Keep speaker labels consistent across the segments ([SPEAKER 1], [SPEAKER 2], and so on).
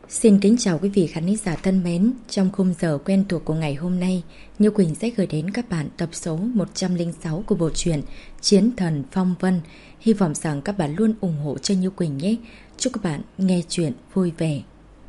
[SPEAKER 1] Xin kính chào quý vị khán giả thân mến. Trong khung giờ quen thuộc của ngày hôm nay, Như Quỳnh sẽ gửi đến các bạn tập số 106 của bộ truyện Chiến Thần Phong Vân. Hy vọng rằng các bạn luôn ủng hộ cho Như Quỳnh nhé. Chúc các bạn nghe chuyện vui vẻ.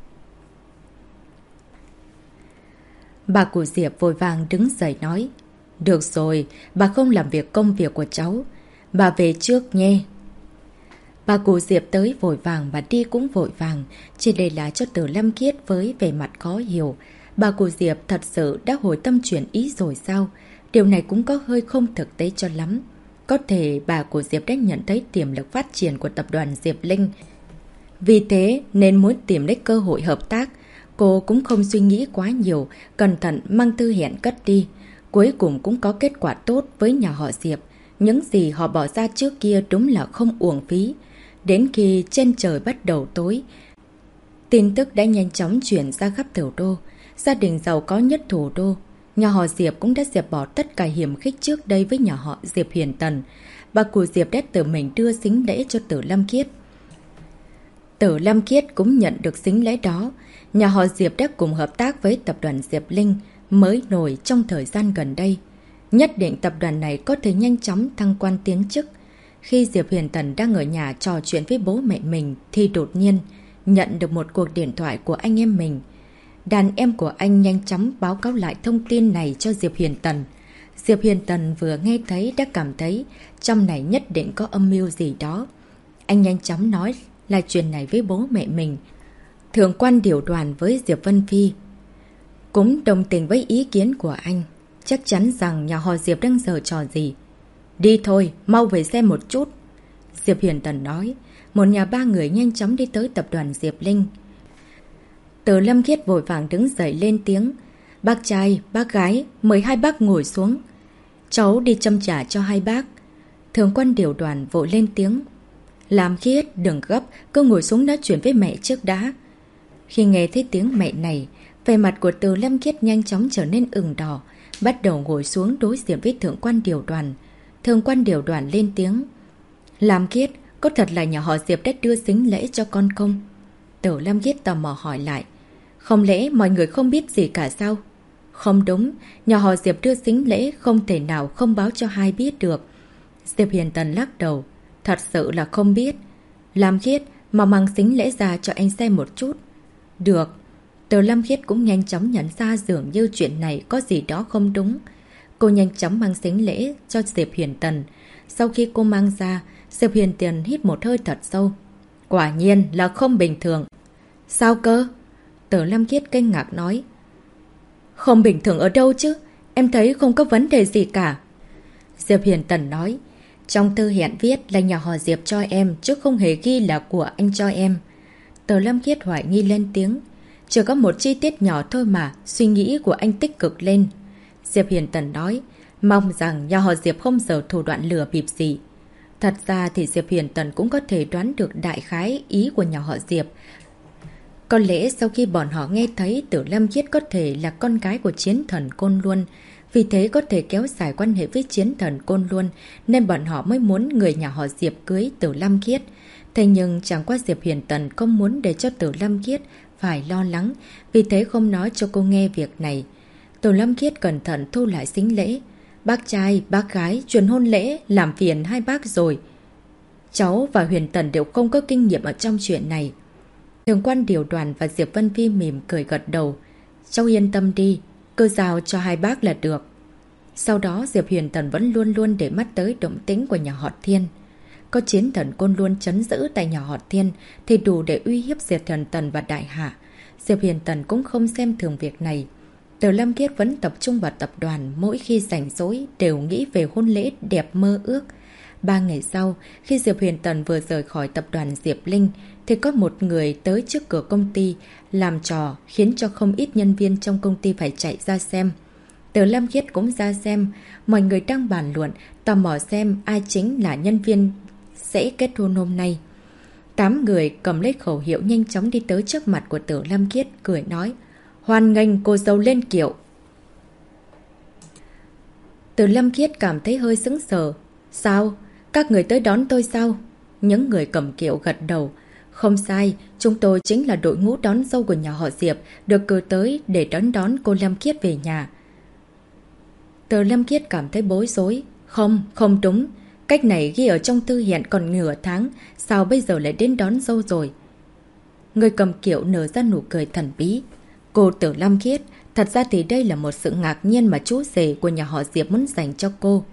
[SPEAKER 1] Bà cụ Diệp vội vàng đứng dậy nói: Được rồi, bà không làm việc công việc của cháu. Bà về trước nhé. Bà cụ Diệp tới vội vàng và đi cũng vội vàng, chỉ để lại cho Từ Lâm Khiết với vẻ mặt khó hiểu. Bà cụ Diệp thật sự đã hồi tâm chuyển ý rồi sao? Điều này cũng có hơi không thực tế cho lắm. Có thể bà cụ Diệp đã nhận thấy tiềm lực phát triển của tập đoàn Diệp Linh. Vì thế nên muốn tìm lấy cơ hội hợp tác. Cô cũng không suy nghĩ quá nhiều, cẩn thận mang thư hẹn cất đi. Cuối cùng cũng có kết quả tốt với nhà họ Diệp. Những gì họ bỏ ra trước kia đúng là không uổng phí. Đến khi trên trời bắt đầu tối, tin tức đã nhanh chóng chuyển ra khắp thủ đô. Gia đình giàu có nhất thủ đô, nhà họ Diệp cũng đã dẹp bỏ tất cả hiểm khích trước đây với nhà họ Diệp Hiền Tần. Bà cụ Diệp đã tự mình đưa sính lễ cho Tử Lâm Khiết. Tử Lâm Khiết cũng nhận được sính lễ đó. Nhà họ Diệp đã cùng hợp tác với tập đoàn Diệp Linh mới nổi trong thời gian gần đây. Nhất định tập đoàn này có thể nhanh chóng thăng quan tiến chức. Khi Diệp Huyền Tần đang ở nhà trò chuyện với bố mẹ mình thì đột nhiên nhận được một cuộc điện thoại của anh em mình. Đàn em của anh nhanh chóng báo cáo lại thông tin này cho Diệp Huyền Tần. Diệp Huyền Tần vừa nghe thấy đã cảm thấy trong này nhất định có âm mưu gì đó. Anh nhanh chóng nói lại chuyện này với bố mẹ mình. Thượng quan điều đoàn với Diệp Vân Phi cũng đồng tình với ý kiến của anh. Chắc chắn rằng nhà họ Diệp đang giở trò gì. Đi thôi, mau về xem một chút. Diệp Huyền Tần nói. Một nhà ba người nhanh chóng đi tới tập đoàn Diệp Linh. Từ Lâm Khiết vội vàng đứng dậy lên tiếng. Bác trai, bác gái, mời hai bác ngồi xuống. Cháu đi châm trà cho hai bác. Thượng quan điều đoàn vội lên tiếng. Làm Khiết, đừng gấp, cứ ngồi xuống nói chuyện với mẹ trước đã. Khi nghe thấy tiếng mẹ này, vẻ mặt của Từ Lâm Khiết nhanh chóng trở nên ửng đỏ, bắt đầu ngồi xuống đối diện với thượng quan điều đoàn. Thượng quan điều đoàn lên tiếng. Lam Khiết, có thật là nhà họ Diệp đã đưa sính lễ cho con không? Tử Lam Khiết tò mò hỏi lại. Không lẽ mọi người không biết gì cả sao? Không đúng, nhà họ Diệp đưa sính lễ không thể nào không báo cho hai biết được. Diệp Hiền Tần lắc đầu. Thật sự là không biết. Lam Khiết, mà mang sính lễ ra cho anh xem một chút. Được. Tử Lam Khiết cũng nhanh chóng nhận ra dường như chuyện này có gì đó không đúng. Cô nhanh chóng mang sính lễ cho Diệp Huyền Tần. Sau khi cô mang ra, Diệp Huyền Tần hít một hơi thật sâu. Quả nhiên là không bình thường. Sao cơ? Tử Lâm Khiết kinh ngạc nói. Không bình thường ở đâu chứ? Em thấy không có vấn đề gì cả. Diệp Huyền Tần nói. Trong thư hẹn viết là nhà họ Diệp cho em, chứ không hề ghi là của anh cho em. Tử Lâm Khiết hoài nghi lên tiếng. Chỉ có một chi tiết nhỏ thôi mà, suy nghĩ của anh tích cực lên. Diệp Hiền Tần nói, mong rằng nhà họ Diệp không giở thủ đoạn lừa bịp gì. Thật ra thì Diệp Hiền Tần cũng có thể đoán được đại khái ý của nhà họ Diệp. Có lẽ sau khi bọn họ nghe thấy Tử Lâm Khiết có thể là con gái của chiến thần Côn Luân, vì thế có thể kéo dài quan hệ với chiến thần Côn Luân, nên bọn họ mới muốn người nhà họ Diệp cưới Tử Lâm Khiết. Thế nhưng chẳng qua Diệp Hiền Tần không muốn để cho Tử Lâm Khiết phải lo lắng, vì thế không nói cho cô nghe việc này. Tử Lâm Khiết cẩn thận thu lại sính lễ. Bác trai, bác gái, truyền hôn lễ, làm phiền hai bác rồi. Cháu và Huyền Tần đều không có kinh nghiệm ở trong chuyện này. Thượng quan điều đoàn và Diệp Vân Phi mỉm cười gật đầu. Cháu yên tâm đi, cứ giao cho hai bác là được. Sau đó Diệp Huyền Tần vẫn luôn luôn để mắt tới động tĩnh của nhà họ Thiên. Có chiến thần Côn Luân trấn giữ tại nhà họ Thiên thì đủ để uy hiếp Diệp Thần Tần và Đại Hạ. Diệp Huyền Tần cũng không xem thường việc này. Tử Lâm Khiết vẫn tập trung vào tập đoàn, mỗi khi rảnh rỗi đều nghĩ về hôn lễ đẹp mơ ước. 3 ngày sau, khi Diệp Huyền Tần vừa rời khỏi tập đoàn Diệp Linh, thì có một người tới trước cửa công ty làm trò, khiến cho không ít nhân viên trong công ty phải chạy ra xem. Tử Lâm Khiết cũng ra xem, mọi người đang bàn luận, tò mò xem ai chính là nhân viên sẽ kết hôn hôm nay. 8 người cầm lấy khẩu hiệu nhanh chóng đi tới trước mặt của Tử Lâm Khiết, cười nói, hoan nghênh cô dâu lên kiệu. Tử Lâm Khiết cảm thấy hơi sững sờ. Sao? Các người tới đón tôi sao? Những người cầm kiệu gật đầu. Không sai, chúng tôi chính là đội ngũ đón dâu của nhà họ Diệp, được cử tới để đón cô Lâm Khiết về nhà. Tờ Lâm Khiết cảm thấy bối rối. Không đúng. Cách này ghi ở trong thư hẹn còn nửa tháng, sao bây giờ lại đến đón dâu rồi? Người cầm kiệu nở ra nụ cười thần bí. Cô Tờ Lâm Khiết, thật ra thì đây là một sự ngạc nhiên mà chú rể của nhà họ Diệp muốn dành cho cô.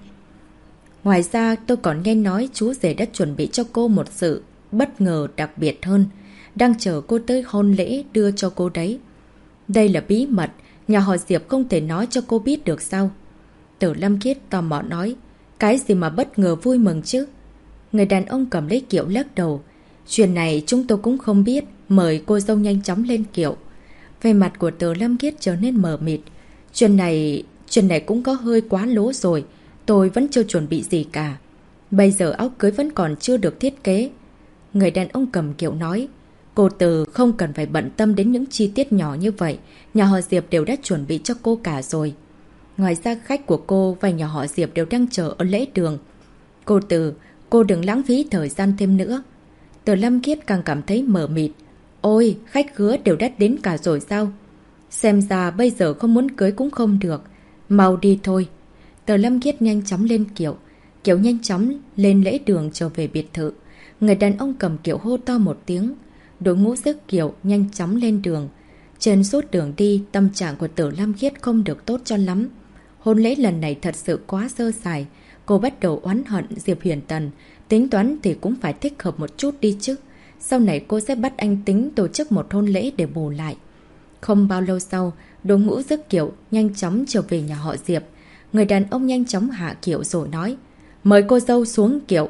[SPEAKER 1] Ngoài ra tôi còn nghe nói chú rể đã chuẩn bị cho cô một sự bất ngờ đặc biệt hơn, đang chờ cô tới hôn lễ đưa cho cô đấy. Đây là bí mật, nhà họ Diệp không thể nói cho cô biết được sao? Tờ Lâm Khiết tò mò nói. Cái gì mà bất ngờ vui mừng chứ? Người đàn ông cầm lấy kiệu lắc đầu. Chuyện này chúng tôi cũng không biết, mời cô dâu nhanh chóng lên kiệu. Về mặt của Tờ Lâm Khiết trở nên mờ mịt. Chuyện này cũng có hơi quá lố rồi. Tôi vẫn chưa chuẩn bị gì cả. Bây giờ áo cưới vẫn còn chưa được thiết kế. Người đàn ông cầm kiệu nói. Cô Từ không cần phải bận tâm đến những chi tiết nhỏ như vậy. Nhà họ Diệp đều đã chuẩn bị cho cô cả rồi. Ngoài ra khách của cô và nhà họ Diệp đều đang chờ ở lễ đường. Cô Từ, cô đừng lãng phí thời gian thêm nữa. Tờ Lâm Khiết càng cảm thấy mờ mịt. Ôi, khách khứa đều đã đến cả rồi sao? Xem ra bây giờ không muốn cưới cũng không được. Mau đi thôi. Tờ Lâm Khiết nhanh chóng lên kiệu. Kiệu nhanh chóng lên lễ đường trở về biệt thự. Người đàn ông cầm kiệu hô to một tiếng. Đội ngũ rước kiệu nhanh chóng lên đường. Trên suốt đường đi, tâm trạng của Tờ Lâm Khiết không được tốt cho lắm. Hôn lễ lần này thật sự quá sơ sài. Cô bắt đầu oán hận Diệp Huyền Tần. Tính toán thì cũng phải thích hợp một chút đi chứ. Sau này cô sẽ bắt anh tính tổ chức một hôn lễ để bù lại. Không bao lâu sau, đội ngũ rước kiệu nhanh chóng trở về nhà họ Diệp. Người đàn ông nhanh chóng hạ kiệu rồi nói. Mời cô dâu xuống kiệu.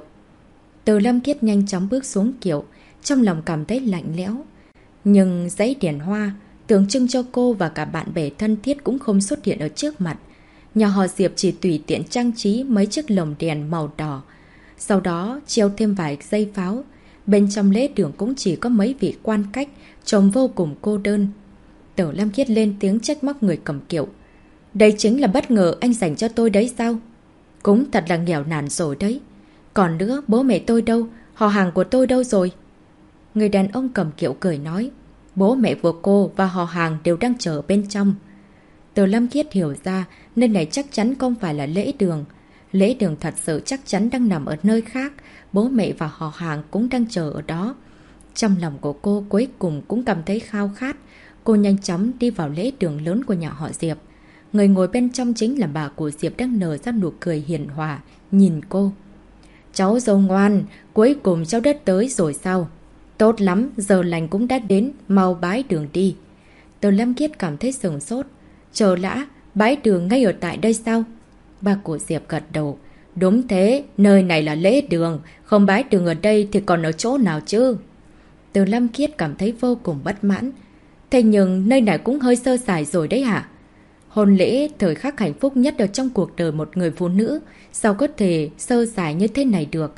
[SPEAKER 1] Tờ Lâm Khiết nhanh chóng bước xuống kiệu. Trong lòng cảm thấy lạnh lẽo. Nhưng dãy đèn hoa tượng trưng cho cô và cả bạn bè thân thiết cũng không xuất hiện ở trước mặt. Nhà họ Diệp chỉ tùy tiện trang trí mấy chiếc lồng đèn màu đỏ. Sau đó treo thêm vài dây pháo. Bên trong lễ đường cũng chỉ có mấy vị quan cách, trông vô cùng cô đơn. Tờ Lâm Khiết lên tiếng trách móc người cầm kiệu. Đây chính là bất ngờ anh dành cho tôi đấy sao? Cũng thật là nghèo nàn rồi đấy. Còn nữa, bố mẹ tôi đâu? Họ hàng của tôi đâu rồi? Người đàn ông cầm kiệu cười nói. Bố mẹ của cô và họ hàng đều đang chờ bên trong. Tờ Lâm Khiết hiểu ra nơi này chắc chắn không phải là lễ đường. Lễ đường thật sự chắc chắn đang nằm ở nơi khác. Bố mẹ và họ hàng cũng đang chờ ở đó. Trong lòng của cô cuối cùng cũng cảm thấy khao khát. Cô nhanh chóng đi vào lễ đường lớn của nhà họ Diệp. Người ngồi bên trong chính là bà của Diệp đang nở ra nụ cười hiền hòa, nhìn cô. Cháu dâu ngoan, cuối cùng cháu đã tới rồi sao? Tốt lắm, giờ lành cũng đã đến, mau bái đường đi. Tờ Lâm Khiết cảm thấy sửng sốt. Chờ lã, bái đường ngay ở tại đây sao? Bà của Diệp gật đầu. Đúng thế, nơi này là lễ đường, không bái đường ở đây thì còn ở chỗ nào chứ? Tờ Lâm Khiết cảm thấy vô cùng bất mãn. Thế nhưng nơi này cũng hơi sơ sài rồi đấy hả? Hôn lễ, thời khắc hạnh phúc nhất ở trong cuộc đời một người phụ nữ, sao có thể sơ sài như thế này được?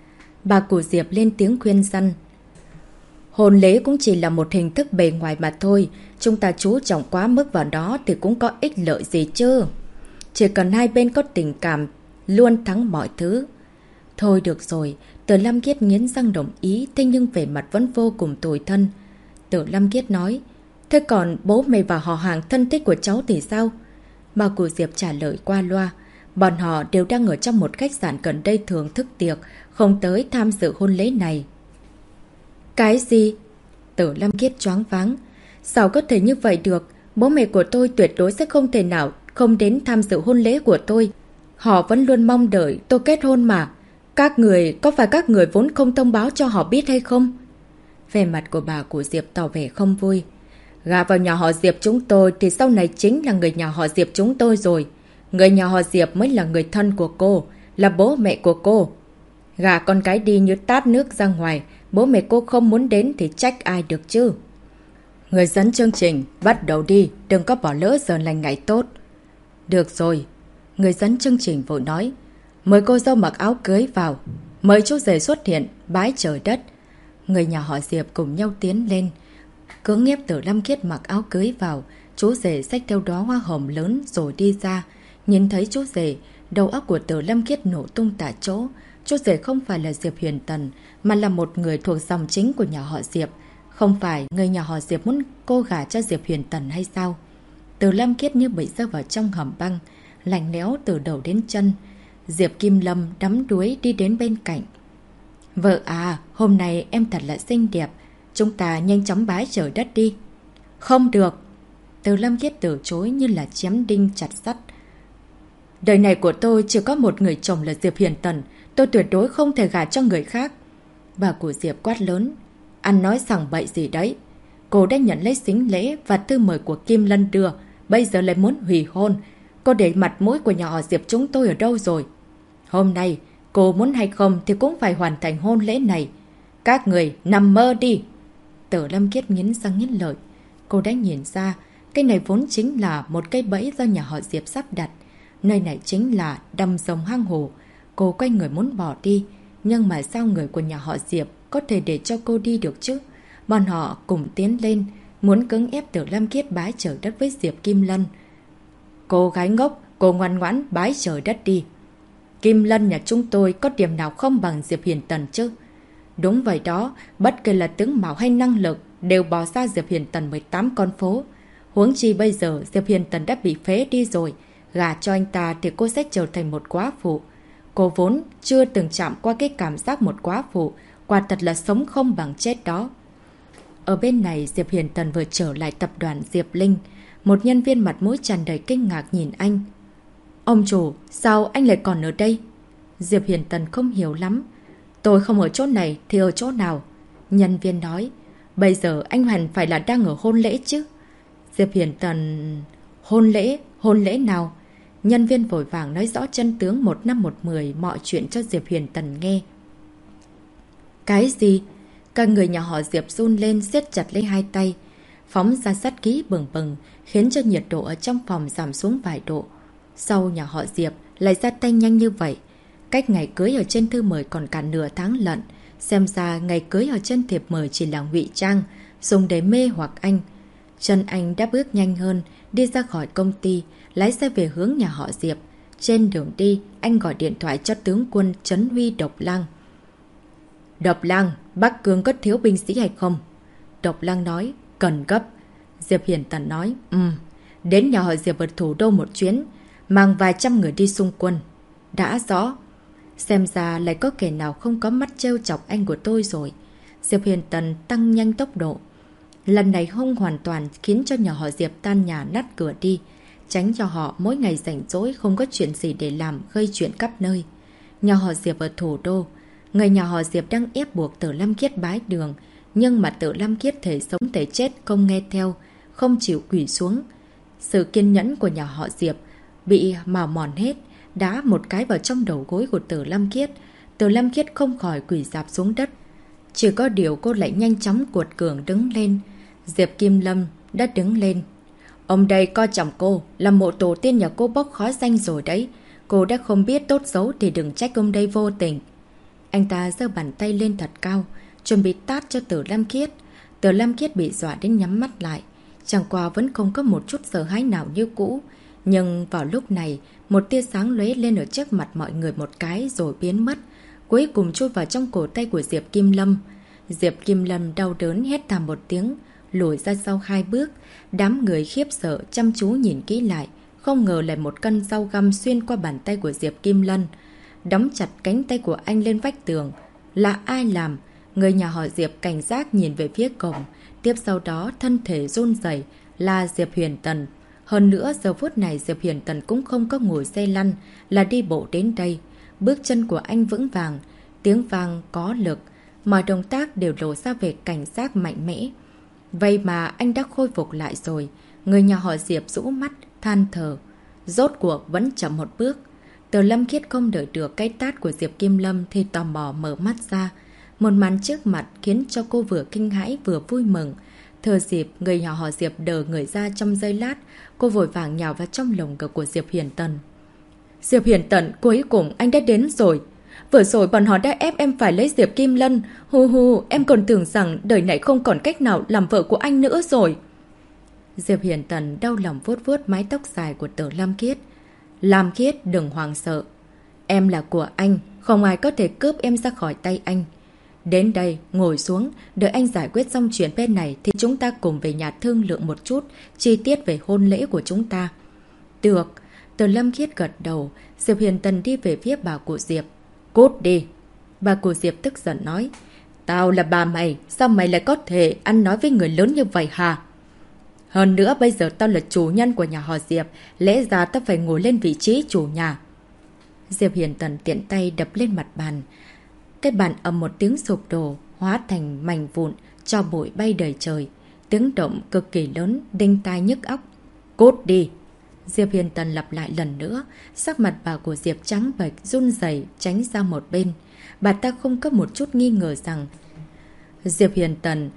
[SPEAKER 1] Bà của Diệp lên tiếng khuyên răn. Hôn lễ cũng chỉ là một hình thức bề ngoài mà thôi, chúng ta chú trọng quá mức vào đó thì cũng có ích lợi gì chứ? Chỉ cần hai bên có tình cảm, luôn thắng mọi thứ. Thôi được rồi, Tờ Lâm Khiết nghiến răng đồng ý, thế nhưng vẻ mặt vẫn vô cùng tủi thân. Tờ Lâm Khiết nói, thế còn bố mẹ và họ hàng thân thích của cháu thì sao? Bà cụ Diệp trả lời qua loa, bọn họ đều đang ở trong một khách sạn gần đây thưởng thức tiệc, không tới tham dự hôn lễ này. Cái gì? Tờ Lâm Khiết choáng váng. Sao có thể như vậy được? Bố mẹ của tôi tuyệt đối sẽ không thể nào không đến tham dự hôn lễ của tôi. Họ vẫn luôn mong đợi tôi kết hôn mà. Có phải các người vốn không thông báo cho họ biết hay không? Vẻ mặt của bà của Diệp tỏ vẻ không vui. Gả vào nhà họ Diệp chúng tôi thì sau này chính là người nhà họ Diệp chúng tôi rồi. Người nhà họ Diệp mới là người thân của cô, là bố mẹ của cô. Gả con cái đi như tát nước ra ngoài, bố mẹ cô không muốn đến thì trách ai được chứ? Người dẫn chương trình, bắt đầu đi, đừng có bỏ lỡ giờ lành ngày tốt. Được rồi, người dẫn chương trình vội nói. Mời cô dâu mặc áo cưới vào. Mời chú rể xuất hiện, bái trời đất. Người nhà họ Diệp cùng nhau tiến lên. Cưỡng ép Tờ Lâm Khiết mặc áo cưới vào. Chú rể xách theo đóa hoa hồng lớn rồi đi ra. Nhìn thấy chú rể, đầu óc của Tờ Lâm Khiết nổ tung tại chỗ. Chú rể không phải là Diệp Huyền Tần, mà là một người thuộc dòng chính của nhà họ Diệp. Không phải người nhà họ Diệp muốn cô gả cho Diệp Huyền Tần hay sao? Từ Lâm Khiết như bị rơi vào trong hầm băng, lạnh lẽo từ đầu đến chân. Diệp Kim Lâm đắm đuối đi đến bên cạnh. Vợ à, hôm nay em thật là xinh đẹp. Chúng ta nhanh chóng bái trời đất đi. Không được. Từ Lâm Khiết từ chối như là chém đinh chặt sắt. Đời này của tôi chỉ có một người chồng là Diệp Huyền Tần. Tôi tuyệt đối không thể gả cho người khác. Bà của Diệp quát lớn. Anh nói sằng bậy gì đấy? Cô đã nhận lấy sính lễ và thư mời của Kim Lân đưa. Bây giờ lại muốn hủy hôn. Cô để mặt mũi của nhà họ Diệp chúng tôi ở đâu rồi? Hôm nay, cô muốn hay không thì cũng phải hoàn thành hôn lễ này. Các người nằm mơ đi. Tử Lâm Khiết nghiến răng nghiến lợi. Cô đã nhìn ra, cái này vốn chính là một cây bẫy do nhà họ Diệp sắp đặt. Nơi này chính là đầm rồng hang hổ. Cô quay người muốn bỏ đi. Nhưng mà sao người của nhà họ Diệp có thể để cho cô đi được chứ? Bọn họ cùng tiến lên, muốn cưỡng ép Tử Lâm Khiết bái trời đất với Diệp Kim Lân. Cô gái ngốc, cô ngoan ngoãn bái trời đất đi. Kim Lân nhà chúng tôi có điểm nào không bằng Diệp Huyền Tần chứ? Đúng vậy đó, bất kể là tướng mạo hay năng lực đều bỏ xa Diệp Huyền Tần 18 con phố. Huống chi bây giờ Diệp Huyền Tần đã bị phế đi rồi. Gả cho anh ta thì cô sẽ trở thành một quá phụ. Cô vốn chưa từng chạm qua cái cảm giác một quá phụ. Quả thật là sống không bằng chết đó. Ở bên này Diệp Huyền Tần vừa trở lại tập đoàn Diệp Linh. Một nhân viên mặt mũi tràn đầy kinh ngạc nhìn anh. Ông chủ, sao anh lại còn ở đây? Diệp Huyền Tần không hiểu lắm. Tôi không ở chỗ này thì ở chỗ nào? Nhân viên nói. Bây giờ anh hẳn phải là đang ở hôn lễ chứ? Diệp Huyền Tần... Hôn lễ nào? Nhân viên vội vàng nói rõ chân tướng 1 năm 1 10 mọi chuyện cho Diệp Huyền Tần nghe. Cái gì? Các người nhà họ Diệp run lên siết chặt lấy hai tay. Phóng ra sát khí bừng bừng, khiến cho nhiệt độ ở trong phòng giảm xuống vài độ. Sau nhà họ Diệp lại ra tay nhanh như vậy. Cách ngày cưới ở trên thư mời còn cả nửa tháng lận. Xem ra ngày cưới ở trên thiệp mời chỉ là ngụy trang, dùng để mê hoặc anh. Trần Anh đã bước nhanh hơn, đi ra khỏi công ty, lái xe về hướng nhà họ Diệp. Trên đường đi, anh gọi điện thoại cho tướng quân Trấn Huy Độc Lang. Độc Lang, Bắc Cương có thiếu binh sĩ hay không? Độc Lang nói, cần gấp. Diệp Hiển Tần nói, đến nhà họ Diệp ở thủ đô một chuyến, mang vài trăm người đi xung quân. Đã rõ. Xem ra lại có kẻ nào không có mắt trêu chọc anh của tôi rồi. Diệp Hiển Tần tăng nhanh tốc độ. Lần này không hoàn toàn khiến cho nhà họ Diệp tan nhà nát cửa đi, tránh cho họ mỗi ngày rảnh rỗi không có chuyện gì để làm, gây chuyện khắp nơi. Nhà họ Diệp ở thủ đô, người nhà họ Diệp đang ép buộc Tử Lâm Khiết bái đường, nhưng mà Tử Lâm Khiết thể sống thể chết không nghe theo, không chịu quỳ xuống. Sự kiên nhẫn của nhà họ Diệp bị mào mòn hết, đá một cái vào trong đầu gối của Tử Lâm Khiết. Tử Lâm Khiết không khỏi quỳ rạp xuống đất. Chỉ có điều cô lại nhanh chóng cuột cường đứng lên. Diệp Kim Lâm đã đứng lên. Ông đây coi trọng cô, là mộ tổ tiên nhà cô bốc khói danh rồi đấy. Cô đã không biết tốt xấu thì đừng trách ông đây vô tình. Anh ta giơ bàn tay lên thật cao, chuẩn bị tát cho Tử Lâm Khiết. Tử Lâm Khiết bị dọa đến nhắm mắt lại. Chẳng qua vẫn không có một chút sợ hãi nào như cũ. Nhưng vào lúc này, một tia sáng lóe lên ở trước mặt mọi người một cái rồi biến mất. Cuối cùng chui vào trong cổ tay của Diệp Kim Lâm. Diệp Kim Lâm đau đớn hét thảm một tiếng, lùi ra sau 2 bước. Đám người khiếp sợ chăm chú nhìn kỹ lại, không ngờ lại một cân dao găm xuyên qua bàn tay của Diệp Kim Lân, đóng chặt cánh tay của anh lên vách tường. Là ai làm? Người nhà họ Diệp cảnh giác nhìn về phía cổng, tiếp sau đó thân thể run rẩy là Diệp Huyền Tần. Hơn nữa giờ phút này Diệp Huyền Tần cũng không có ngồi xe lăn, là đi bộ đến đây. Bước chân của anh vững vàng, tiếng vang có lực, mọi động tác đều lộ ra về cảnh giác mạnh mẽ. Vậy mà anh đã khôi phục lại rồi. Người nhà họ Diệp rũ mắt, than thở. Rốt cuộc vẫn chậm một bước. Tử Lâm Khiết không đợi được cái tát của Diệp Kim Lâm thì tò mò mở mắt ra. Một màn trước mặt khiến cho cô vừa kinh hãi vừa vui mừng. Thừa dịp người nhà họ Diệp đờ người ra trong giây lát, cô vội vàng nhào vào trong lồng ngực của Diệp Hiển Tần. Diệp Hiển Tần, cuối cùng anh đã đến rồi. Vừa rồi bọn họ đã ép em phải lấy Diệp Kim Lân. Hu hu, em còn tưởng rằng đời này không còn cách nào làm vợ của anh nữa rồi. Diệp Hiển Tần đau lòng vuốt vuốt mái tóc dài của Tử Lâm Khiết. Lam Khiết, đừng hoảng sợ. Em là của anh, không ai có thể cướp em ra khỏi tay anh. Đến đây, ngồi xuống, đợi anh giải quyết xong chuyện bên này thì chúng ta cùng về nhà thương lượng một chút chi tiết về hôn lễ của chúng ta. Được, Từ Lâm Khiết gật đầu, Diệp Huyền Tần đi về phía bà cụ Diệp. Cút đi! Bà cụ Diệp tức giận nói. Tao là bà mày, sao mày lại có thể ăn nói với người lớn như vậy hả? Hơn nữa bây giờ tao là chủ nhân của nhà họ Diệp, lẽ ra tao phải ngồi lên vị trí chủ nhà. Diệp Huyền Tần tiện tay đập lên mặt bàn. Cái bàn ầm một tiếng sụp đổ, hóa thành mảnh vụn, tro bụi bay đầy trời. Tiếng động cực kỳ lớn, đinh tai nhức óc. Cút đi! Diệp Huyền Tần lặp lại lần nữa, sắc mặt bà của Diệp trắng bệch run rẩy tránh ra một bên. Bà ta không có một chút nghi ngờ rằng Diệp Huyền Tần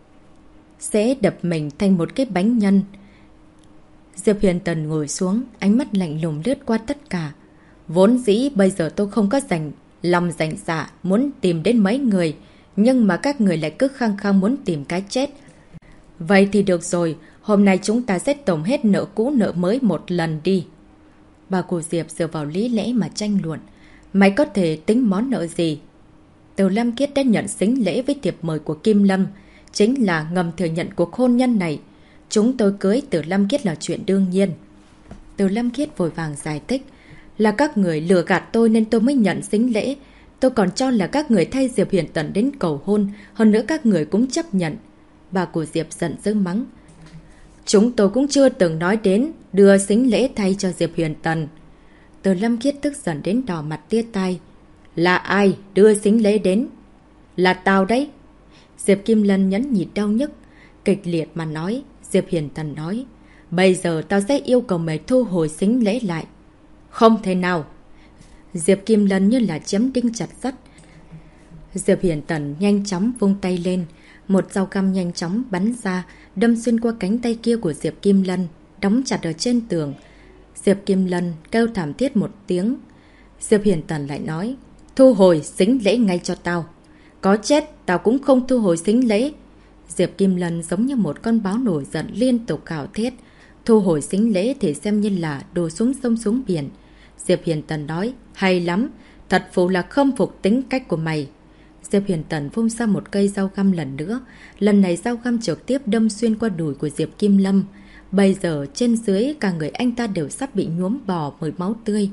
[SPEAKER 1] sẽ đập mình thành một cái bánh nhân. Diệp Huyền Tần ngồi xuống, ánh mắt lạnh lùng lướt qua tất cả. Vốn dĩ bây giờ tôi không có lòng rảnh rã muốn tìm đến mấy người, nhưng mà các người lại cứ khăng khăng muốn tìm cái chết. Vậy thì được rồi, hôm nay chúng ta sẽ tổng hết nợ cũ nợ mới một lần đi. Bà cụ Diệp dựa vào lý lẽ mà tranh luận. Mày có thể tính món nợ gì? Từ Lâm Khiết đã nhận sính lễ với thiệp mời của Kim Lâm, chính là ngầm thừa nhận cuộc hôn nhân này. Chúng tôi cưới Từ Lâm Khiết là chuyện đương nhiên. Từ Lâm Khiết vội vàng giải thích. Là các người lừa gạt tôi nên tôi mới nhận sính lễ. Tôi còn cho là các người thay Diệp Huyền Tần đến cầu hôn, hơn nữa các người cũng chấp nhận. Bà của Diệp giận dữ mắng. Chúng tôi cũng chưa từng nói đến đưa sính lễ thay cho Diệp Huyền Tần. Từ Lâm Khiết tức giận đến đỏ mặt tia tai. Là ai đưa sính lễ đến? Là tao đấy. Diệp Kim Lân nhẫn nhịn đau nhức, kịch liệt mà nói. Diệp Huyền Tần nói. Bây giờ tao sẽ yêu cầu mày thu hồi sính lễ lại. Không thể nào. Diệp Kim Lân như là chém đinh chặt sắt. Diệp Huyền Tần nhanh chóng vung tay lên. Một dao găm nhanh chóng bắn ra, đâm xuyên qua cánh tay kia của Diệp Kim Lân, đóng chặt ở trên tường. Diệp Kim Lân kêu thảm thiết một tiếng. Diệp Huyền Tần lại nói. Thu hồi sính lễ ngay cho tao. Có chết tao cũng không thu hồi sính lễ. Diệp Kim Lân giống như một con báo nổi giận liên tục gào thét. Thu hồi sính lễ thì xem như là đổ xuống sông xuống biển. Diệp Huyền Tần nói. Hay lắm, thật phụ là khâm phục tính cách của mày. Diệp Huyền Tần vung ra một cây dao găm lần nữa. Lần này dao găm trực tiếp đâm xuyên qua đùi của Diệp Kim Lâm. Bây giờ trên dưới cả người anh ta đều sắp bị nhuốm bò bởi máu tươi.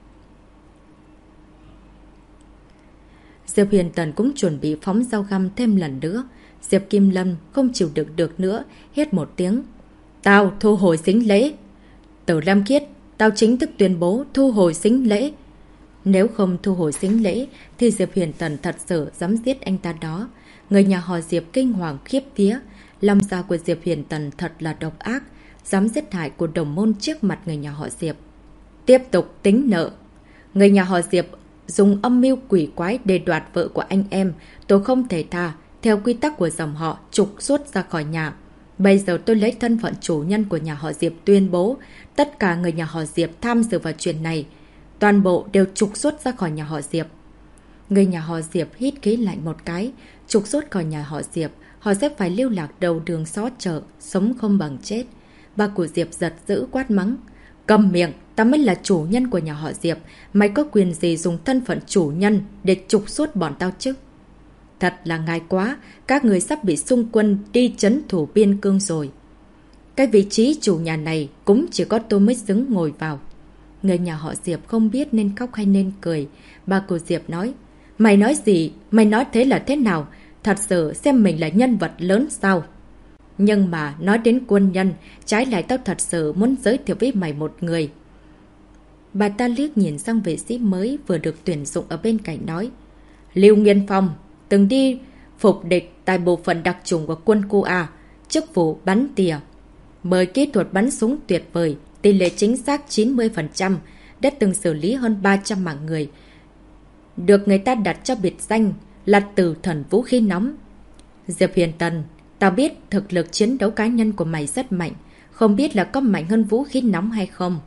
[SPEAKER 1] Diệp Huyền Tần cũng chuẩn bị phóng dao găm thêm lần nữa. Diệp Kim Lâm không chịu đựng được nữa, hét một tiếng. Tao thu hồi sính lễ. Từ Lâm Khiết, tao chính thức tuyên bố thu hồi sính lễ. Nếu không thu hồi sính lễ thì Diệp Huyền Tần thật sự dám giết anh ta đó. Người nhà họ Diệp kinh hoàng khiếp vía. Lòng dạ của Diệp Huyền Tần thật là độc ác, dám giết hại của đồng môn trước mặt người nhà họ Diệp. Tiếp tục tính nợ. Người nhà họ Diệp dùng âm mưu quỷ quái để đoạt vợ của anh em, tôi không thể tha. Theo quy tắc của dòng họ, trục xuất ra khỏi nhà. Bây giờ tôi lấy thân phận chủ nhân của nhà họ Diệp tuyên bố, tất cả người nhà họ Diệp tham dự vào chuyện này, toàn bộ đều trục xuất ra khỏi nhà họ Diệp. Người nhà họ Diệp hít khí lạnh một cái, trục xuất khỏi nhà họ Diệp, họ sẽ phải lưu lạc đầu đường xó chợ, sống không bằng chết. Bà của Diệp giật dữ quát mắng. Cầm miệng, ta mới là chủ nhân của nhà họ Diệp, mày có quyền gì dùng thân phận chủ nhân để trục xuất bọn tao chứ? Thật là ngại quá, các người sắp bị xung quân đi trấn thủ biên cương rồi. Cái vị trí chủ nhà này cũng chỉ có tôi mới xứng ngồi vào. Người nhà họ Diệp không biết nên khóc hay nên cười. Bà của Diệp nói. Mày nói gì? Mày nói thế là thế nào? Thật sự xem mình là nhân vật lớn sao? Nhưng mà nói đến quân nhân, trái lại tao thật sự muốn giới thiệu với mày một người. Bà ta liếc nhìn sang vệ sĩ mới vừa được tuyển dụng ở bên cạnh nói. Lưu Nguyên Phong từng đi phục địch tại bộ phận đặc chủng của quân khu A, chức vụ bắn tỉa. Bởi kỹ thuật bắn súng tuyệt vời, tỷ lệ chính xác 90%, đã từng xử lý hơn 300 mạng người. Được người ta đặt cho biệt danh là tử thần vũ khí nóng. Diệp Huyền Tần, tao biết thực lực chiến đấu cá nhân của mày rất mạnh, không biết là có mạnh hơn vũ khí nóng hay không.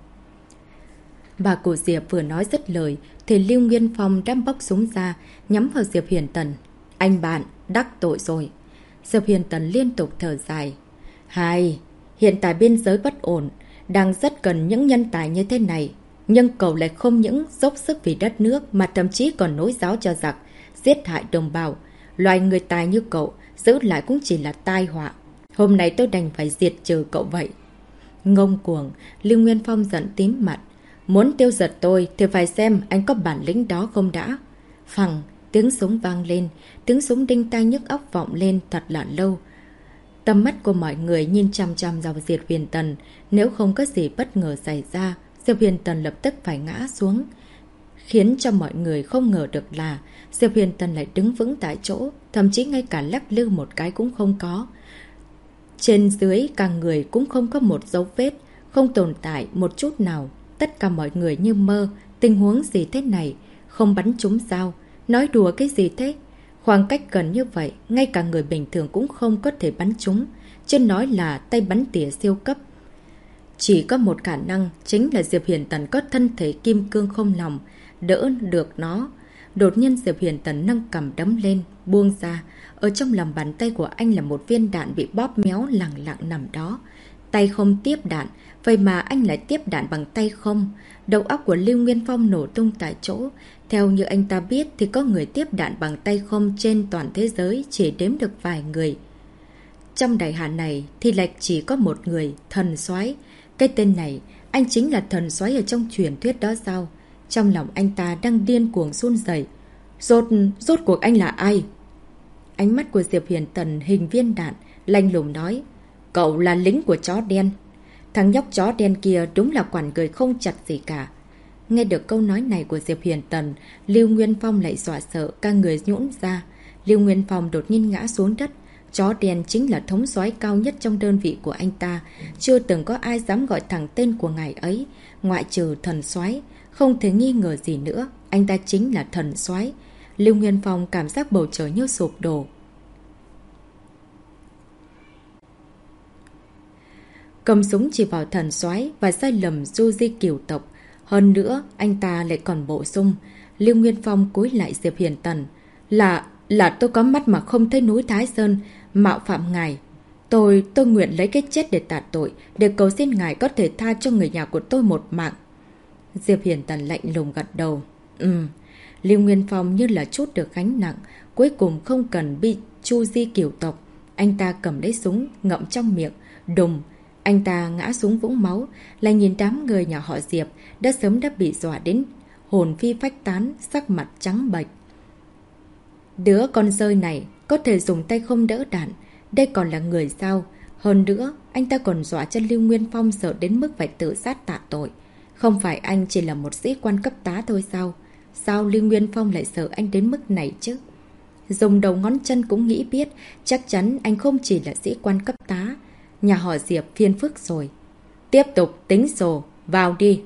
[SPEAKER 1] Bà cụ Diệp vừa nói dứt lời thì Lưu Nguyên Phong đã bóc súng ra, nhắm vào Diệp Huyền Tần. Anh bạn, đắc tội rồi. Diệp Huyền Tần liên tục thở dài. Hai, hiện tại biên giới bất ổn, đang rất cần những nhân tài như thế này. Nhưng cậu lại không những dốc sức vì đất nước mà thậm chí còn nối giáo cho giặc, giết hại đồng bào. Loài người tài như cậu, giữ lại cũng chỉ là tai họa. Hôm nay tôi đành phải diệt trừ cậu vậy. Ngông cuồng, Lưu Nguyên Phong giận tím mặt. Muốn tiêu diệt tôi thì phải xem anh có bản lĩnh đó không đã. Phằng, tiếng súng vang lên, tiếng súng đinh tai nhức óc vọng lên thật là lâu. Tầm mắt của mọi người nhìn chăm chăm vào Diệp Huyền Tần. Nếu không có gì bất ngờ xảy ra, Diệp Huyền Tần lập tức phải ngã xuống. Khiến cho mọi người không ngờ được là Diệp Huyền Tần lại đứng vững tại chỗ, thậm chí ngay cả lắc lư một cái cũng không có. Trên dưới cả người cũng không có một dấu vết, không tồn tại một chút nào. Tất cả mọi người như mơ, tình huống gì thế này, không bắn trúng sao? Nói đùa cái gì thế? Khoảng cách gần như vậy, ngay cả người bình thường cũng không có thể bắn trúng, chứ nói là tay bắn tỉa siêu cấp. Chỉ có một khả năng, chính là Diệp Huyền Tần có thân thể kim cương không lòng, đỡ được nó. Đột nhiên Diệp Huyền Tần nâng cầm đấm lên, buông ra. Ở trong lòng bàn tay của anh là một viên đạn bị bóp méo lẳng lặng nằm đó. Tay không tiếp đạn, vậy mà anh lại tiếp đạn bằng tay không. Đầu óc của Lưu Nguyên Phong nổ tung tại chỗ. Theo như anh ta biết thì có người tiếp đạn bằng tay không trên toàn thế giới chỉ đếm được vài người. Trong đại hạ này thì lại chỉ có một người, Thần Soái. Cái tên này, anh chính là Thần Soái ở trong truyền thuyết đó sao? Trong lòng anh ta đang điên cuồng run rẩy. Rốt cuộc anh là ai? Ánh mắt của Diệp Huyền Tần hình viên đạn, lạnh lùng nói. Cậu là lính của chó đen. Thằng nhóc chó đen kia đúng là quản người không chặt gì cả. Nghe được câu nói này của Diệp Huyền Tần, Lưu Nguyên Phong lại dọa sợ, cả người nhũn ra. Lưu Nguyên Phong đột nhiên ngã xuống đất. Chó đen chính là thống soái cao nhất trong đơn vị của anh ta. Chưa từng có ai dám gọi thẳng tên của ngài ấy, ngoại trừ Thần Soái. Không thể nghi ngờ gì nữa, anh ta chính là Thần Soái. Lưu Nguyên Phong cảm giác bầu trời như sụp đổ. Cầm súng chỉ vào Thần Soái và sai lầm du di cửu tộc. Hơn nữa, anh ta lại còn bổ sung. Lưu Nguyên Phong cúi lại Diệp Huyền Tần. Là tôi có mắt mà không thấy núi Thái Sơn, mạo phạm ngài. Tôi nguyện lấy cái chết để tạ tội, để cầu xin ngài có thể tha cho người nhà của tôi một mạng. Diệp Huyền Tần lạnh lùng gật đầu. Lưu Nguyên Phong như là chút được gánh nặng, cuối cùng không cần bị chu di cửu tộc. Anh ta cầm lấy súng, ngậm trong miệng, đùng. Anh ta ngã xuống vũng máu, lại nhìn đám người nhà họ Diệp đã sớm đã bị dọa đến hồn phi phách tán, sắc mặt trắng bệch. Đứa con rơi này có thể dùng tay không đỡ đạn, đây còn là người sao? Hơn nữa, anh ta còn dọa cho Lưu Nguyên Phong sợ đến mức phải tự sát tạ tội. Không phải anh chỉ là một sĩ quan cấp tá thôi sao? Sao Lưu Nguyên Phong lại sợ anh đến mức này chứ? Dùng đầu ngón chân cũng nghĩ biết, chắc chắn anh không chỉ là sĩ quan cấp tá. Nhà họ Diệp phiền phức rồi. Tiếp tục tính sổ, vào đi.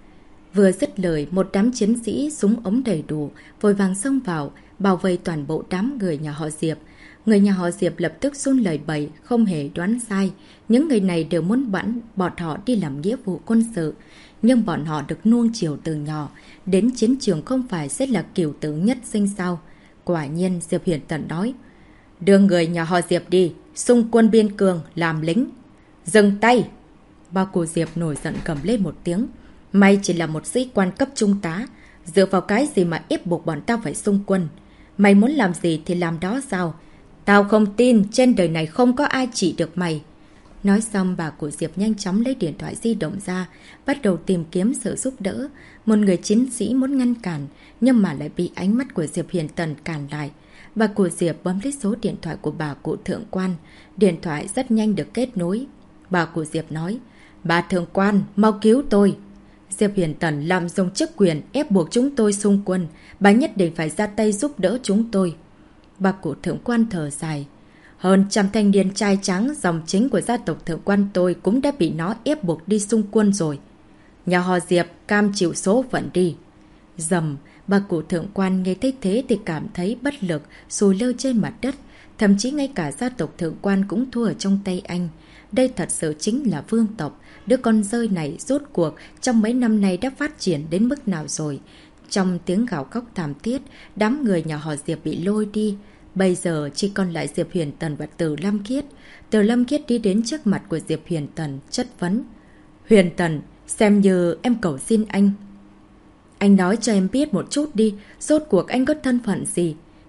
[SPEAKER 1] Vừa dứt lời, một đám chiến sĩ súng ống đầy đủ, vội vàng xông vào, bảo vệ toàn bộ đám người nhà họ Diệp. Người nhà họ Diệp lập tức run lẩy bẩy, không hề đoán sai. Những người này đều muốn bọn họ đi làm nghĩa vụ quân sự. Nhưng bọn họ được nuông chiều từ nhỏ, đến chiến trường không phải sẽ là cửu tử nhất sinh sao? Quả nhiên Diệp Huyền Tần nói. Đưa người nhà họ Diệp đi, xung quân biên cương, làm lính. Dừng tay! Ba cô Diệp nổi giận cầm lên một tiếng. Mày chỉ là một sĩ quan cấp trung tá, dựa vào cái gì mà ép buộc bọn tao phải xung quân? Mày muốn làm gì thì làm đó sao? Tao không tin trên đời này không có ai trị được mày. Nói xong bà của Diệp nhanh chóng lấy điện thoại di động ra, bắt đầu tìm kiếm sự giúp đỡ. Một người chiến sĩ muốn ngăn cản, nhưng mà lại bị ánh mắt của Diệp Huyền Tần cản lại. Bà của Diệp bấm lấy số điện thoại của bà cụ thượng quan. Điện thoại rất nhanh được kết nối. Bà của Diệp nói, bà thượng quan, mau cứu tôi. Diệp Huyền Tần làm dùng chức quyền ép buộc chúng tôi xung quân. Bà nhất định phải ra tay giúp đỡ chúng tôi. Bà cụ thượng quan thở dài. Hơn trăm thanh niên trai trắng dòng chính của gia tộc thượng quan tôi cũng đã bị nó ép buộc đi xung quân rồi. Nhà họ Diệp cam chịu số phận đi. Dầm, bà cụ thượng quan nghe thấy thế thì cảm thấy bất lực, sùi lơ trên mặt đất. Thậm chí ngay cả gia tộc thượng quan cũng thua ở trong tay anh. Đây thật sự chính là vương tộc. Đứa con rơi này rốt cuộc trong mấy năm nay đã phát triển đến mức nào rồi. Trong tiếng gào khóc thảm thiết, đám người nhà họ Diệp bị lôi đi. Bây giờ chỉ còn lại Diệp Huyền Tần và Từ Lam Khiết. Từ Lam Khiết đi đến trước mặt của Diệp Huyền Tần, chất vấn. Huyền Tần, xem như em cầu xin anh. Anh nói cho em biết một chút đi, rốt cuộc anh có thân phận gì?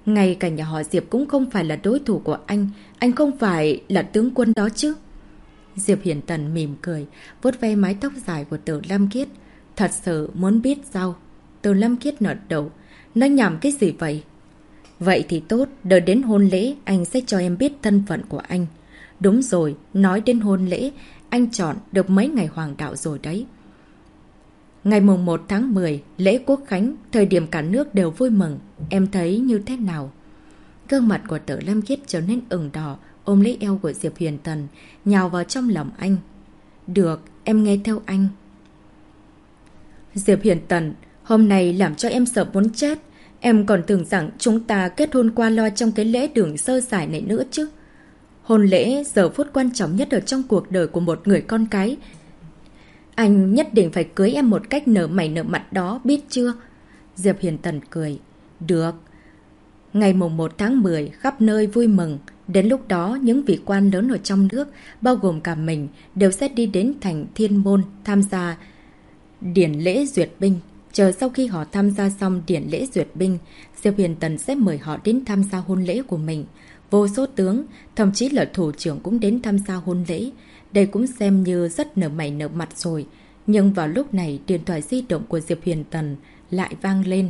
[SPEAKER 1] Ngay cả nhà họ Diệp cũng không phải là đối thủ của anh không phải là tướng quân đó chứ. Diệp Hiển Tần mỉm cười, vuốt ve mái tóc dài của Từ Lam Kiết. Thật sự muốn biết sao? Từ Lam Kiết nở đầu, nói nhảm cái gì vậy? Vậy thì tốt, đợi đến hôn lễ anh sẽ cho em biết thân phận của anh. Đúng rồi, nói đến hôn lễ, anh chọn được mấy ngày hoàng đạo rồi đấy. Ngày mùng 1 tháng 10, lễ Quốc Khánh, thời điểm cả nước đều vui mừng. Em thấy như thế nào? Gương mặt của Tử Lam Kiết trở nên ửng đỏ, ôm lấy eo của Diệp Huyền Tần, nhào vào trong lòng anh. Được, em nghe theo anh. Diệp Huyền Tần, hôm nay làm cho em sợ muốn chết. Em còn tưởng rằng chúng ta kết hôn qua loa trong cái lễ đường sơ sài này nữa chứ. Hôn lễ giờ phút quan trọng nhất ở trong cuộc đời của một người con cái. Anh nhất định phải cưới em một cách nở mày nở mặt đó, biết chưa? Diệp Hiền Tần cười. Được. Ngày mùng 1 tháng 10, khắp nơi vui mừng. Đến lúc đó, những vị quan lớn ở trong nước, bao gồm cả mình, đều sẽ đi đến thành Thiên Môn tham gia điển lễ duyệt binh. Chờ sau khi họ tham gia xong điển lễ duyệt binh, Diệp Hiền Tần sẽ mời họ đến tham gia hôn lễ của mình. Vô số tướng, thậm chí là thủ trưởng cũng đến tham gia hôn lễ. Đây cũng xem như rất nở mày nở mặt rồi. Nhưng vào lúc này, điện thoại di động của Diệp Hiền Tần lại vang lên.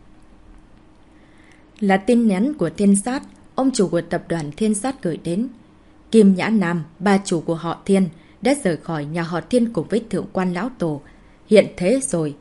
[SPEAKER 1] Là tin nhắn của Thiên Sát, ông chủ của tập đoàn Thiên Sát gửi đến. Kim Nhã Nam, bà chủ của họ Thiên, đã rời khỏi nhà họ Thiên cùng với thượng quan lão tổ. Hiện thế rồi.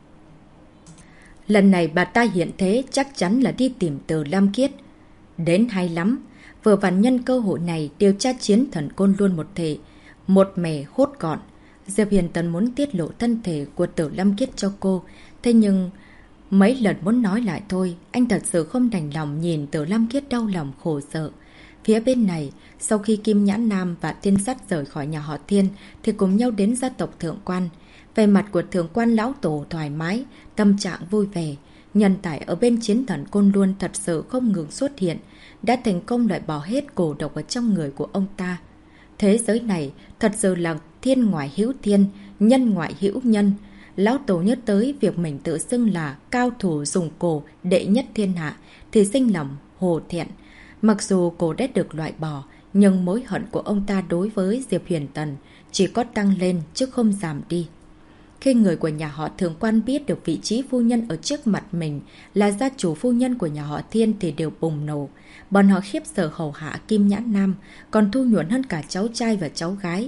[SPEAKER 1] Lần này bà ta hiện thế chắc chắn là đi tìm Từ Lam Kiết. Đến hay lắm. Vừa vặn nhân cơ hội này điều tra chiến thần côn luôn một thể. Một mẻ hốt gọn. Diệp Hiền Tần muốn tiết lộ thân thể của Từ Lam Kiết cho cô. Thế nhưng mấy lần muốn nói lại thôi. Anh thật sự không đành lòng nhìn Từ Lam Kiết đau lòng khổ sở. Phía bên này, sau khi Kim Nhã Nam và Thiên Sát rời khỏi nhà họ Thiên thì cùng nhau đến gia tộc Thượng Quan. Về mặt của Thượng Quan lão tổ thoải mái, tâm trạng vui vẻ. Nhân tài ở bên chiến thần côn luôn thật sự không ngừng xuất hiện, đã thành công loại bỏ hết cổ độc ở trong người của ông ta. Thế giới này thật sự là thiên ngoại hữu thiên, nhân ngoại hữu nhân. Lão tổ nhớ tới việc mình tự xưng là cao thủ dùng cổ đệ nhất thiên hạ thì sinh lòng hồ thẹn. Mặc dù cổ đã được loại bỏ, nhưng mối hận của ông ta đối với Diệp Huyền Tần chỉ có tăng lên chứ không giảm đi. Khi người của nhà họ Thượng Quan biết được vị trí phu nhân ở trước mặt mình là gia chủ phu nhân của nhà họ Thiên thì đều bùng nổ. Bọn họ khiếp sợ hầu hạ Kim Nhã Nam, còn thu nhuận hơn cả cháu trai và cháu gái.